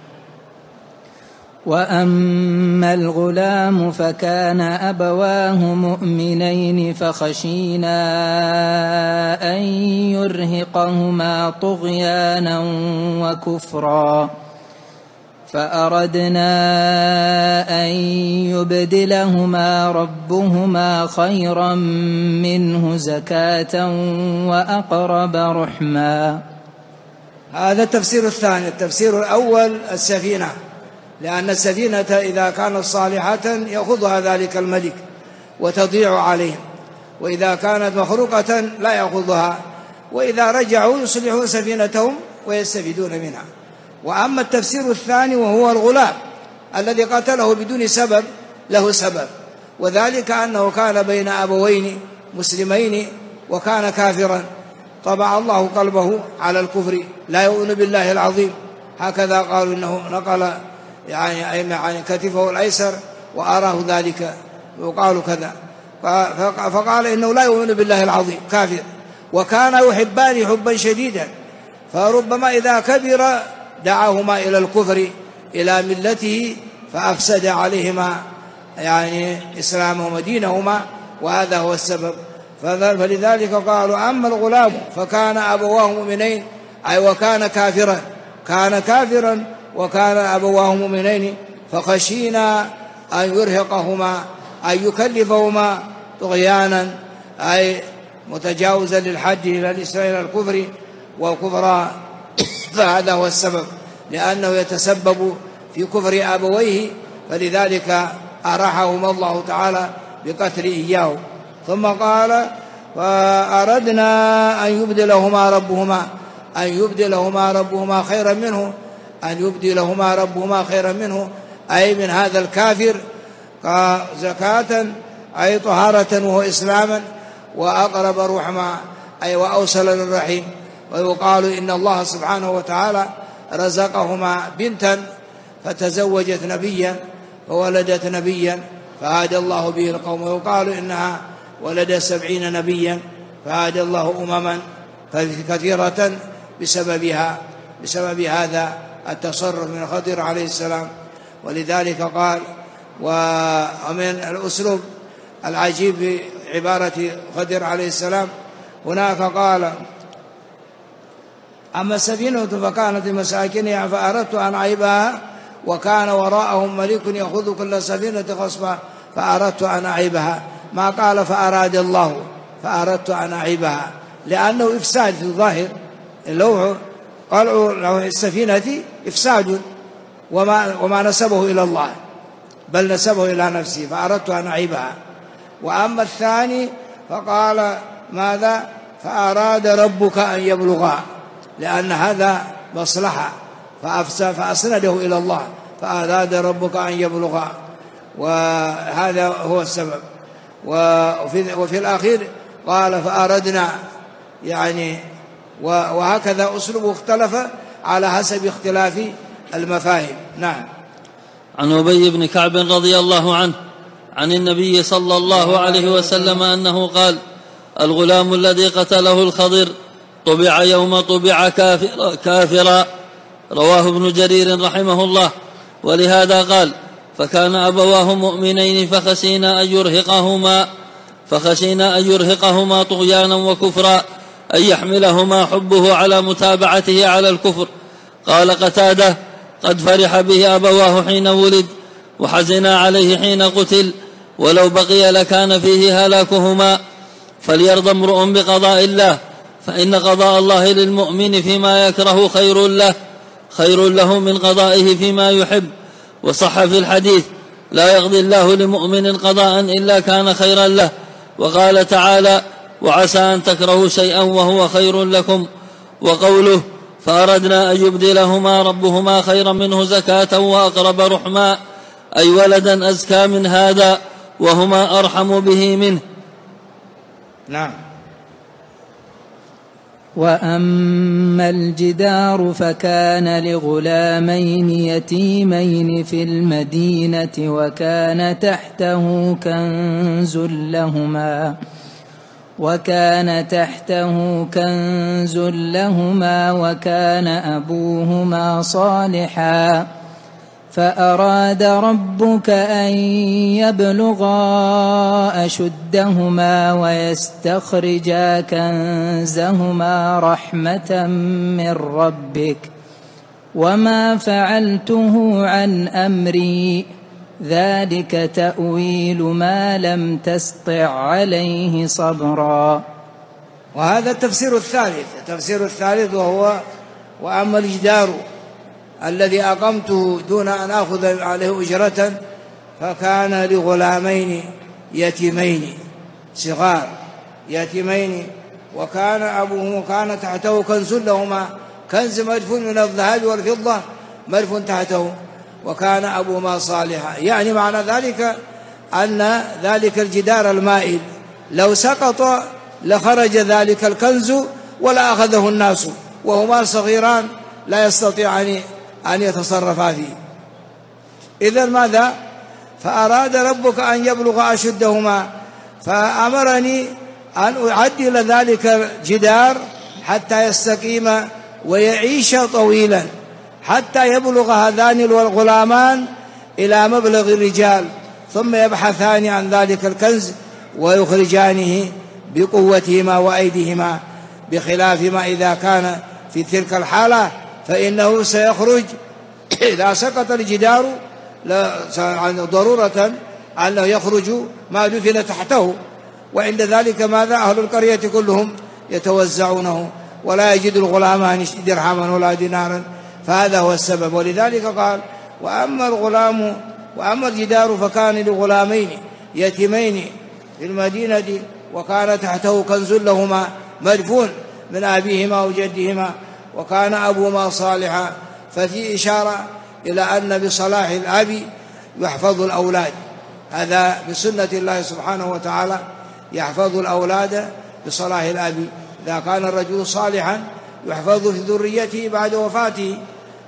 وأما الغلام فكان أبواه مؤمنين فخشينا أن يرهقهما طغيانا وكفرا، فأردنا أن يبدلهما ربهما خيرا منه زكاة وأقرب رحما. هذا التفسير الثاني. التفسير الأول السفينة، لأن السفينة إذا كانت صالحة يأخذها ذلك الملك وتضيع عليهم، وإذا كانت مخروقة لا يأخذها، وإذا رجعوا يصلحون سفينتهم ويستفيدون منها. وأما التفسير الثاني وهو الغلام الذي قتله بدون سبب، له سبب، وذلك أنه كان بين أبوين مسلمين وكان كافرا، طبع الله قلبه على الكفر، لا يؤمن بالله العظيم، هكذا قالوا إنه نقل يعني كتفه الأيسر وأراه ذلك، وقالوا كذا، فقال إنه لا يؤمن بالله العظيم، كافر، وكان يحبان حبا شديدا، فربما إذا كبر دعاهما إلى الكفر إلى ملته، فأفسد عليهما يعني إسلامهما ودينهما، وهذا هو السبب. فلذلك قالوا أما الغلام فكان أبواه مؤمنين، أي وكان كافرا، كان كافرا وكان أبواه مؤمنين، فخشينا أن يرهقهما، أن يكلفهما طغيانا، أي متجاوزا للحد إلى الكفر والكفر، فهذا هو السبب، لأنه يتسبب في كفر أبويه، فلذلك أراحهما الله تعالى بقتل إياه. ثم قال فأردنا أن يبدلهما ربهما خيرا منه، أن يبدلهما ربهما خيرا منه، أي من هذا الكافر زكاة، أي طهارة وهو إسلاما، وأقرب رحما، أي وأوصل للرحيم. ويقال إن الله سبحانه وتعالى رزقهما بنتا فتزوجت نبيا وولدت نبيا فهدى الله به القوم، ويقال إنها ولد 70 نبيا فهدى الله أمما كثيرة بسبب هذا التصرف من الخضر عليه السلام. ولذلك قال، ومن الأسلوب العجيب في عبارة خضر عليه السلام هناك قال أما السفينة فكانت لمساكنها فأردت أن أعيبها وكان وراءهم ملك يأخذ كل سفينة غصبا فأردت أن أعيبها، ما قال فأراد الله فأردت أن أعيبها، لأنه إفساد في الظاهر. اللوح قالوا السفينة إفساد وما نسبه إلى الله، بل نسبه إلى نفسه، فأردت أن أعيبها. وأما الثاني فقال ماذا؟ فأراد ربك أن يبلغا، لأن هذا مصلحة فأسنده إلى الله، فأراد ربك أن يبلغا، وهذا هو السبب. وفي الأخير قال فأردنا، يعني وهكذا أسلوبه اختلف على حسب اختلاف المفاهيم. نعم. عن أبي بن كعب رضي الله عنه عن النبي صلى الله عليه وسلم أنه قال: الغلام الذي قتله الخضر طبع يوم طبع كافرا، رواه ابن جرير رحمه الله. ولهذا قال: فكان أبواه مؤمنين فخشينا أن يرهقهما طغيانا وكفرا، أن يحملهما حبه على متابعته على الكفر. قال قتادة: قد فرح به أبواه حين ولد وحزنا عليه حين قتل، ولو بقي لكان فيه هلاكهما، فليرضى امرؤ بقضاء الله، فإن قضاء الله للمؤمن فيما يكره خير له من قضائه فيما يحب. وصح في الحديث: لا يقضي الله لمؤمن قضاء إلا كان خيرا له. وقال تعالى: وعسى أن تكرهوا شيئا وهو خير لكم. وقوله: فأردنا أن يبدلهما ربهما خيرا منه زكاة وأقرب رحما، أي ولدا أزكى من هذا وهما أرحم به منه. نعم. وأما الجدار فكان لغلامين يتيمين في المدينة وكان تحته كنز لهما وكان أبوهما صالحا، فأراد ربك أن يبلغا أشدهما ويستخرجا كنزهما رحمة من ربك، وما فعلته عن أمري، ذلك تأويل ما لم تسطع عليه صبرا. وهذا التفسير الثالث وهو: وأما الجدار الذي أقمته دون أن أخذ عليه أجرة فكان لغلامين يتيمين صغار يتيمين، وكان أبوهما كان تحته كنز لهما، كنز مدفون من الذهب والفضة مدفون تحته، وكان أبوهما صالحا. يعني معنى ذلك أن ذلك الجدار المائل لو سقط لخرج ذلك الكنز ولا أخذه الناس، وهما صغيران لا يستطيعان أن يتصرفا فيه. إذن ماذا؟ فأراد ربك أن يبلغ أشدهما، فأمرني أن أعدل ذلك الجدار حتى يستقيم ويعيش طويلا، حتى يبلغ هذان الغلامان إلى مبلغ الرجال، ثم يبحثان عن ذلك الكنز ويخرجانه بقوتهما وأيديهما، بخلاف ما إذا كان في تلك الحالة فإنه سيخرج إذا سقط الجدار ضرورة أنه يخرج ما دفن تحته، وعند ذلك ماذا؟ أهل القرية كلهم يتوزعونه ولا يجد الغلامان درهما ولا دينارا، فهذا هو السبب. ولذلك قال: وأما الجدار فكان لغلامين يتيمين في المدينة وكان تحته كنز لهما مدفون من أبيهما وجدهما وكان أبوهما صالحا. ففي إشارة إلى أن بصلاح الأب يحفظ الأولاد، هذا بسنة الله سبحانه وتعالى، يحفظ الأولاد بصلاح الأب. إذا كان الرجل صالحا يحفظ في ذريته بعد وفاته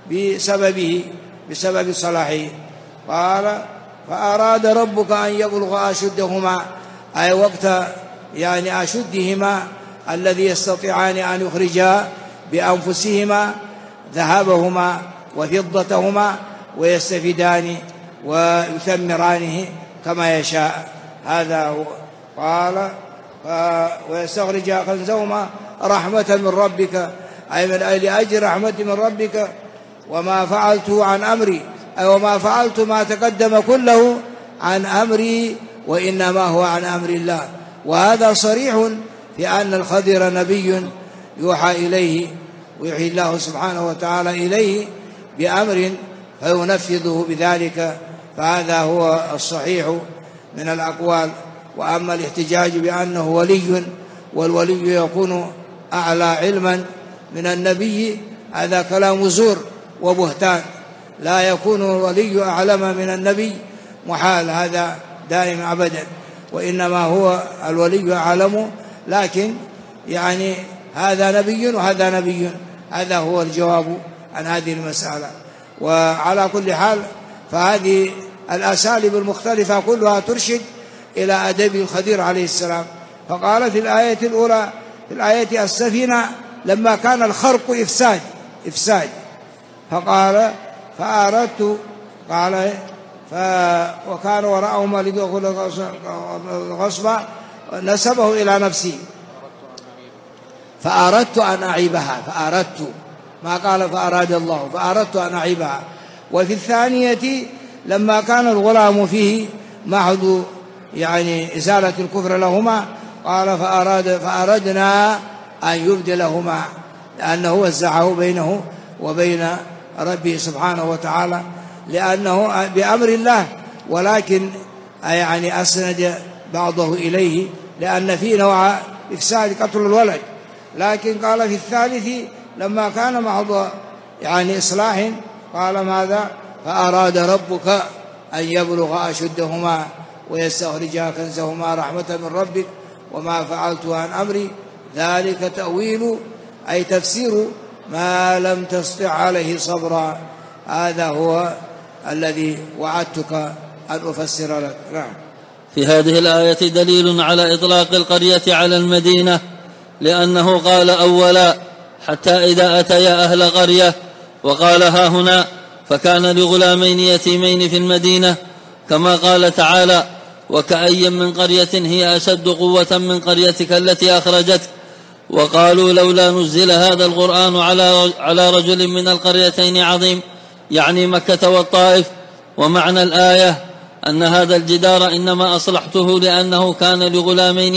بسبب صلاحه. قال: فأراد ربك أن يبلغ أشدهما، أي وقت يعني أشدهما الذي يستطيعان أن يخرجا بأنفسهما ذهبهما وفضتهما ويستفيدان ويثمرانه كما يشاء. هذا هو. قال: ويستخرجا كنزهما رحمة من ربك، أي من أجل رحمة من ربك، وما فعلته عن أمري، أي وما فعلت ما تقدم كله عن أمري، وإنما هو عن أمر الله. وهذا صريح في أن الخضر نبي يوحى إليه، ويوحي الله سبحانه وتعالى إليه بأمر فينفذه بذلك، فهذا هو الصحيح من الأقوال. وأما الاحتجاج بأنه ولي والولي يكون أعلى علما من النبي، هذا كلام زور وبهتان، لا يكون الولي أعلم من النبي، محال هذا دائم أبدا، وإنما هو الولي أعلم، لكن يعني هذا نبي وهذا نبي، هذا هو الجواب عن هذه المسألة. وعلى كل حال فهذه الأساليب المختلفة كلها ترشد إلى أدب الخضر عليه السلام. فقال في الآية الأولى، في الآية السفينة لما كان الخرق إفساد، فقال: فأردت، قال: وكان وراءهم ملك غصبا، نسبه إلى نفسي، فأردت أن أعيبها، فأردت، ما قال فأراد الله، فأردت أن أعيبها. وفي الثانية لما كان الغلام فيه محض يعني إزالة الكفر لهما، قال فأردنا أن يبدلهما، لأنه وزعه بينه وبين ربه سبحانه وتعالى، لأنه بأمر الله، ولكن يعني أسند بعضه إليه، لأن فيه نوع إفساد قتل الولد. لكن قال في الثالث لما كان محض يعني إصلاح قال ماذا؟ فأراد ربك أن يبلغ أشدهما ويستخرجا كنزهما رحمة من ربك وما فعلت عن أمري ذلك تأويل أي تفسير ما لم تستطع عليه صبرا. هذا هو الذي وعدتك أن أفسر لك. نعم. في هذه الآية دليل على إطلاق القرية على المدينة، لأنه قال أولا حتى إذا أتيا أهل قرية، وقال ها هنا فكان لغلامين يتيمين في المدينة، كما قال تعالى وكأي من قرية هي أشد قوة من قريتك التي أخرجتك، وقالوا لولا نزل هذا القرآن على رجل من القريتين عظيم، يعني مكة والطائف. ومعنى الآية أن هذا الجدار إنما أصلحته لأنه كان لغلامين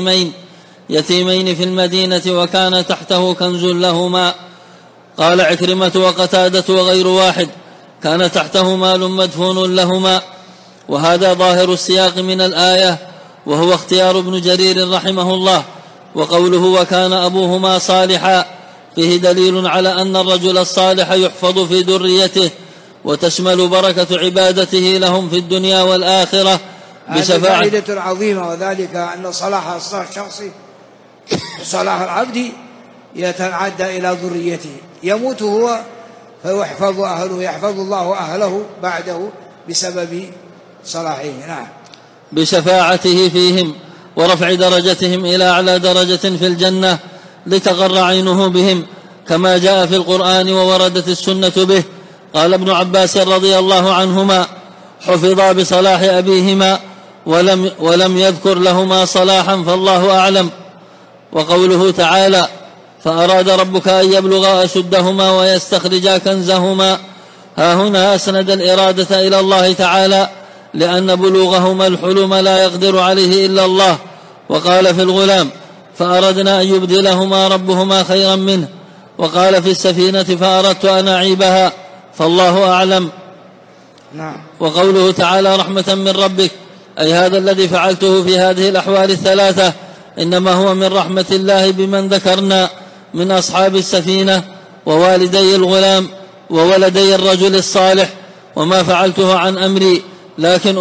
يتيمين في المدينة وكان تحته كنز لهما. قال عكرمة وقتادة وغير واحد كان تحته مال مدفون لهما. وهذا ظاهر السياق من الآية، وهو اختيار ابن جرير رحمه الله. وقوله وكان أبوهما صالحا فيه دليل على أن الرجل الصالح يحفظ في ذريته، وتشمل بركة عبادته لهم في الدنيا والآخرة بشفاعة. هذه فائدة عظيمة، وذلك أن صلاح الشخص صلاح العبد يتعدى إلى ذريته، يموت هو فيحفظ أهله، يحفظ الله أهله بعده بسبب صلاحه. نعم. بشفاعته فيهم ورفع درجتهم إلى أعلى درجة في الجنة لتغر عينه بهم، كما جاء في القرآن ووردت السنة به. قال ابن عباس رضي الله عنهما حفظا بصلاح أبيهما ولم يذكر لهما صلاحا فالله أعلم. وقوله تعالى فأراد ربك أن يبلغا أشدهما ويستخرجا كنزهما، ها هنا أسند الإرادة إلى الله تعالى، لأن بلوغهما الحلم لا يقدر عليه إلا الله. وقال في الغلام فأردنا أن يبدلهما ربهما خيرا منه. وقال في السفينة فأردت أن أعيبها فالله أعلم. نعم. وقوله تعالى رحمة من ربك، أي هذا الذي فعلته في هذه الأحوال الثلاثة إنما هو من رحمة الله بمن ذكرنا من أصحاب السفينة ووالدي الغلام وولدي الرجل الصالح، وما فعلته عن أمري لكن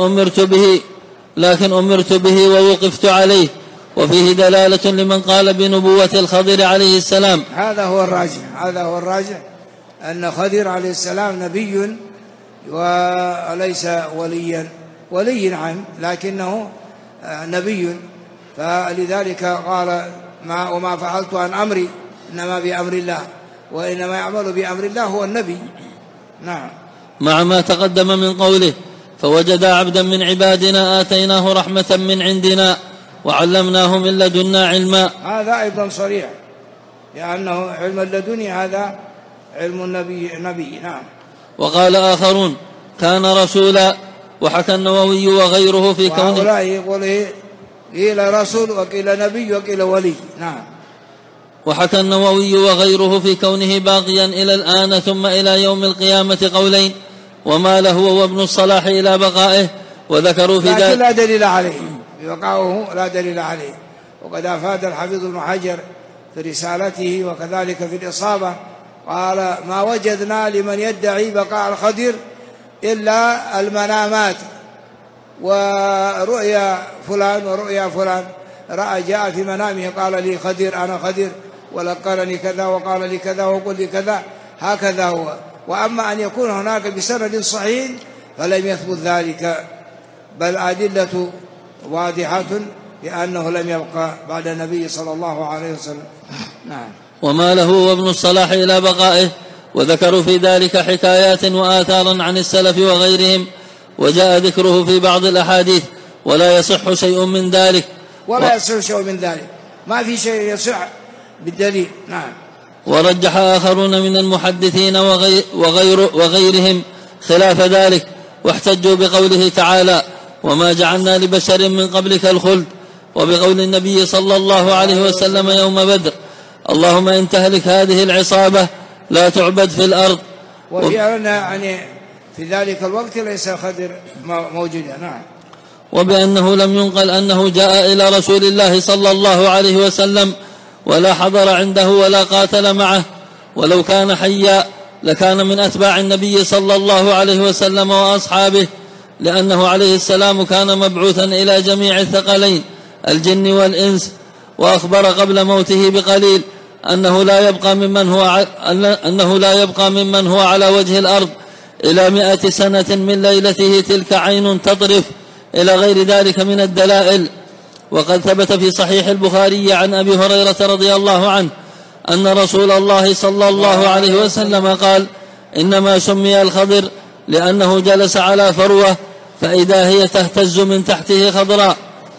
أمرت به ووقفت عليه. وفيه دلالة لمن قال بنبوة الخضر عليه السلام. هذا هو الراجح أن خضر عليه السلام نبي وليس ولي نعم، لكنه نبي، فلذلك قال وما فعلت عن أمري إنما بأمر الله، وإنما يعمل بأمر الله هو النبي. نعم. مع ما تقدم من قوله فوجد عبدا من عبادنا آتيناه رحمة من عندنا وعلمناه من لدنا علما. هذا أيضا صريح، لأنه علم اللدني هذا علم النبي. نعم. وقال آخرون كان رسولا. وحكى النووي وغيره في كونه وهؤلاء يقول قيل رسول وقيل نبي وقيل ولي. نعم. وحكى النووي وغيره في كونه باقيا إلى الآن ثم إلى يوم القيامة قولين، وما له وابن الصلاح إلى بقائه. وذكروا في ذلك لكن لا دليل عليه، بقاؤه لا دليل عليه. وقد أفاد الحافظ ابن حجر في رسالته وكذلك في الإصابة قال ما وجدنا لمن يدعي بقاء الخضر إلا المنامات ورؤيا فلان ورؤيا فلان، رأى جاء في منامه قال لي خضر أنا خضر ولقرني كذا وقال لي كذا وقل لي كذا، هكذا هو. وأما أن يكون هناك بسند صحيح فلم يثبت ذلك، بل أدلة واضحة لأنه لم يبقى بعد النبي صلى الله عليه وسلم. نعم. وما له وابن الصلاح إلى بقائه. وذكروا في ذلك حكايات وآثارا عن السلف وغيرهم، وجاء ذكره في بعض الأحاديث، ولا يصح شيء من ذلك. ما في شيء يصح بالدليل. نعم. ورجح آخرون من المحدثين وغيرهم خلاف ذلك، واحتجوا بقوله تعالى وما جعلنا لبشر من قبلك الخلد، وبقول النبي صلى الله عليه وسلم يوم بدر: اللهم إن تهلك هذه العصابة لا تعبد في الأرض. وفعلا يعني في ذلك الوقت ليس خضر موجودا. نعم. وبأنه لم ينقل أنه جاء إلى رسول الله صلى الله عليه وسلم ولا حضر عنده ولا قاتل معه، ولو كان حيا لكان من أتباع النبي صلى الله عليه وسلم وأصحابه، لأنه عليه السلام كان مبعوثا إلى جميع الثقلين الجن والإنس. وأخبر قبل موته بقليل أنه لا يبقى ممن هو على وجه الأرض إلى 100 سنة من ليلته تلك عين تطرف، إلى غير ذلك من الدلائل. وقد ثبت في صحيح البخاري عن أبي هريرة رضي الله عنه أن رسول الله صلى الله عليه وسلم قال: إنما سمي الخضر لأنه جلس على فروة فإذا هي تهتز من تحته خضراء.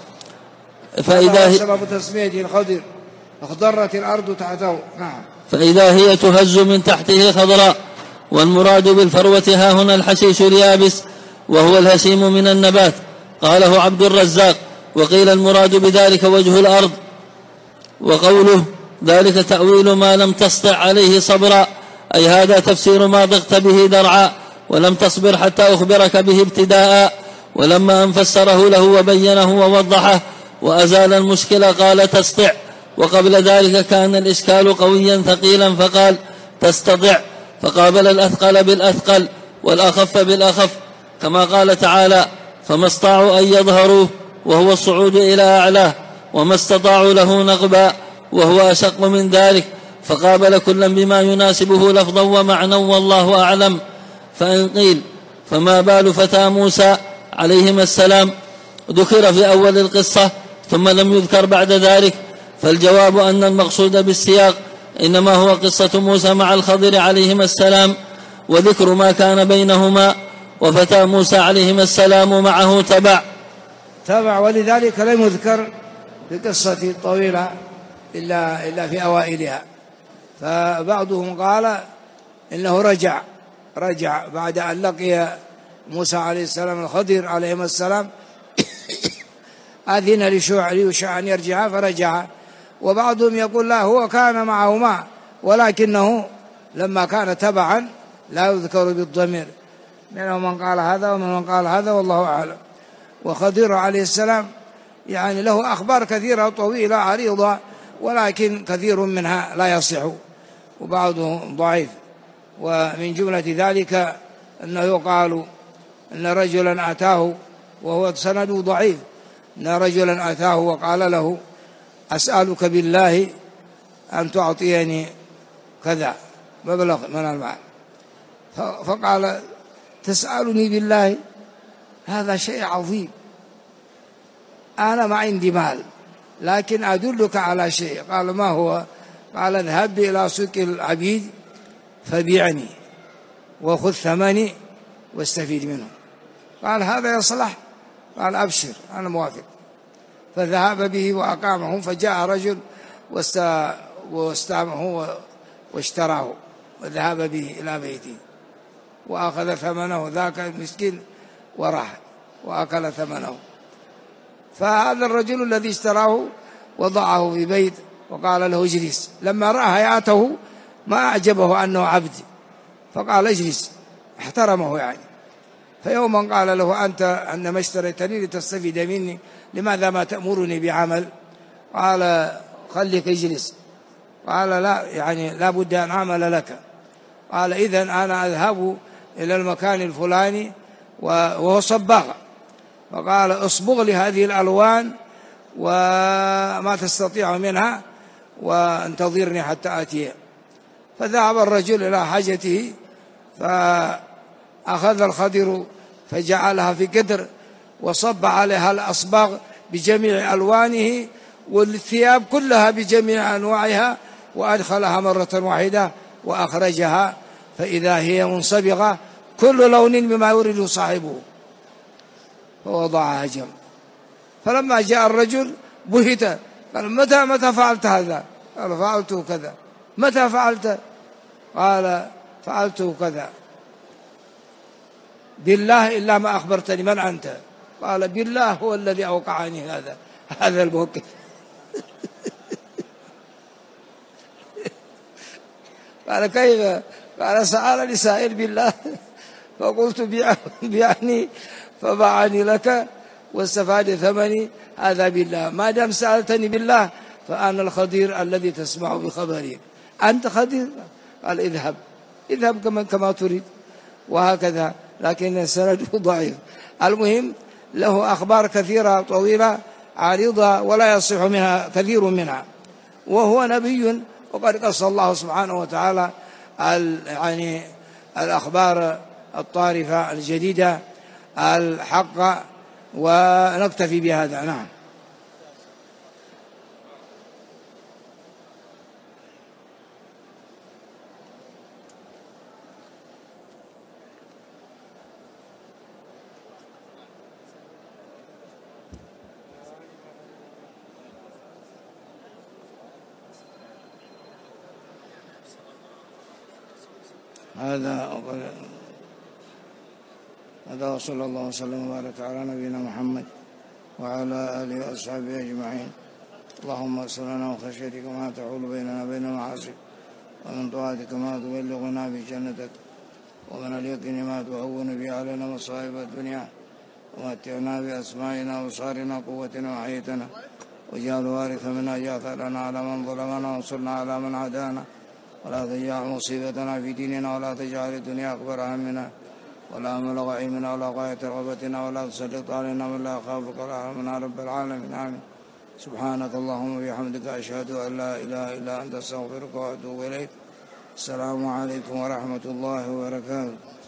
سبب تسميته الخضر اخضرت الأرض تحته. نعم. فإذا هي تهز من تحته خضراء. والمراد بالفروة ها هنا الحشيش اليابس، وهو الهشيم من النبات. قاله عبد الرزاق. وقيل المراد بذلك وجه الأرض. وقوله ذلك تأويل ما لم تسطع عليه صبرا، أي هذا تفسير ما ضغت به درعا ولم تصبر حتى أخبرك به ابتداء. ولما أن فسره له وبينه ووضحه وأزال المشكلة قال تسطع. وقبل ذلك كان الإشكال قويا ثقيلا فقال تستطع، فقابل الأثقل بالأثقل والأخف بالأخف، كما قال تعالى: فما استطاعوا أن يظهروه وهو الصعود إلى أعلاه، وما استطاعوا له نقبا وهو أشق من ذلك، فقابل كلا بما يناسبه لفظا ومعنى والله أعلم. فإن قيل فما بال فتى موسى عليهما السلام ذكر في أول القصة ثم لم يذكر بعد ذلك، فالجواب أن المقصود بالسياق إنما هو قصة موسى مع الخضر عليهما السلام وذكر ما كان بينهما، وفتى موسى عليهما السلام معه تبع، ولذلك لم يذكر في قصة طويلة إلا في أوائلها. فبعضهم قال إنه رجع بعد أن لقي موسى عليه السلام الخضر عليهما السلام أذن ليوشع أن يرجع فرجع. وبعضهم يقول لا، هو كان معهما ولكنه لما كان تبعا لا يذكر بالضمير. منهم من قال هذا ومن قال هذا والله أعلم. وخضر عليه السلام يعني له أخبار كثيرة طويلة عريضة، ولكن كثير منها لا يصح وبعضه ضعيف. ومن جملة ذلك أنه يقال أن رجلا أتاه، وهو سند ضعيف، أن رجلا أتاه وقال له: أسألك بالله أن تعطيني كذا مبلغ من المال. فقال: تسألني بالله؟ هذا شيء عظيم، أنا ما عندي مال لكن أدلك على شيء. قال: ما هو؟ قال: اذهب إلى سوق العبيد فبيعني وخذ ثمني واستفيد منه. قال: هذا يصلح؟ قال: أبشر أنا موافق. فذهب به وأقامه، فجاء رجل واستعمه واشتراه وذهب به إلى بيته وأخذ ثمنه. ذاك المسكين وراح وأكل ثمنه. فهذا الرجل الذي اشتراه وضعه في بيت وقال له: اجلس. لما رأى حياته ما أعجبه أنه عبد، فقال: اجلس، احترمه يعني. فيوما قال له: أنت عندما اشتريتني لتستفيد مني، لماذا ما تأمرني بعمل؟ قال: خليك اجلس. قال: لا، يعني لا بد أن أعمل لك. قال: إذن أنا أذهب إلى المكان الفلاني وهو صباغ. فقال: اصبغ لي هذه الألوان وما تستطيع منها وانتظرني حتى آتيه. فذهب الرجل إلى حاجته، فأخذ الخضر فجعلها في قدر وصب عليها الأصباغ بجميع ألوانه والثياب كلها بجميع أنواعها، وأدخلها مرة واحدة وأخرجها، فإذا هي منصبغة كل لون بما يريد صاحبه، فوضعها جنب. فلما جاء الرجل بهت، قال: متى فعلت هذا؟ قال: فعلته كذا. متى فعلت؟ قال: فعلته كذا. بالله إلا ما أخبرتني، من أنت؟ قال: بالله هو الذي أوقعني هذا الموقف. قال كيف؟ قال سألني سائل بالله فقلت بيعني فباعني لك واستفاد ثمني، هذا بالله. ما دام سألتني بالله فأنا الخضير الذي تسمع بخبري، أنت خضير. قال اذهب كما تريد، وهكذا. لكن السند ضعيف. المهم له أخبار كثيرة طويلة عريضة ولا يصح منها كثير منها، وهو نبي، وقد قص الله سبحانه وتعالى يعني الأخبار الطارفة الجديدة الحق، ونكتفي بهذا. نعم. هذا وصلى الله وسلم وبارك على نبينا محمد وعلى آله وأصحابه أجمعين. اللهم اغفر لنا من خشيتك ما تحول بيننا وبين معاصيك، ومن طاعتك ما تبلغنا بجنتك، ومن اليقين ما تهون به علينا مصائب الدنيا، ومتعنا بأسمائنا وأبصارنا قوتنا وحياتنا، واجعل الوارث منا، اجعل ثأرنا على من ظلمنا، وانصرنا على من عادانا، ولا تجعل مصيبتنا في ديننا، ولا تجعل الدنيا أكبر همنا ولا مبلغ علمنا ولا غاية رغبتنا، ولا تسلط علينا من لا يخافك ولا يرحمنا رب العالمين. آمين. سبحانك اللهم وبحمدك، أشهد أن لا إله إلا أنت، أستغفرك وأتوب إليك. السلام عليكم ورحمة الله وبركاته.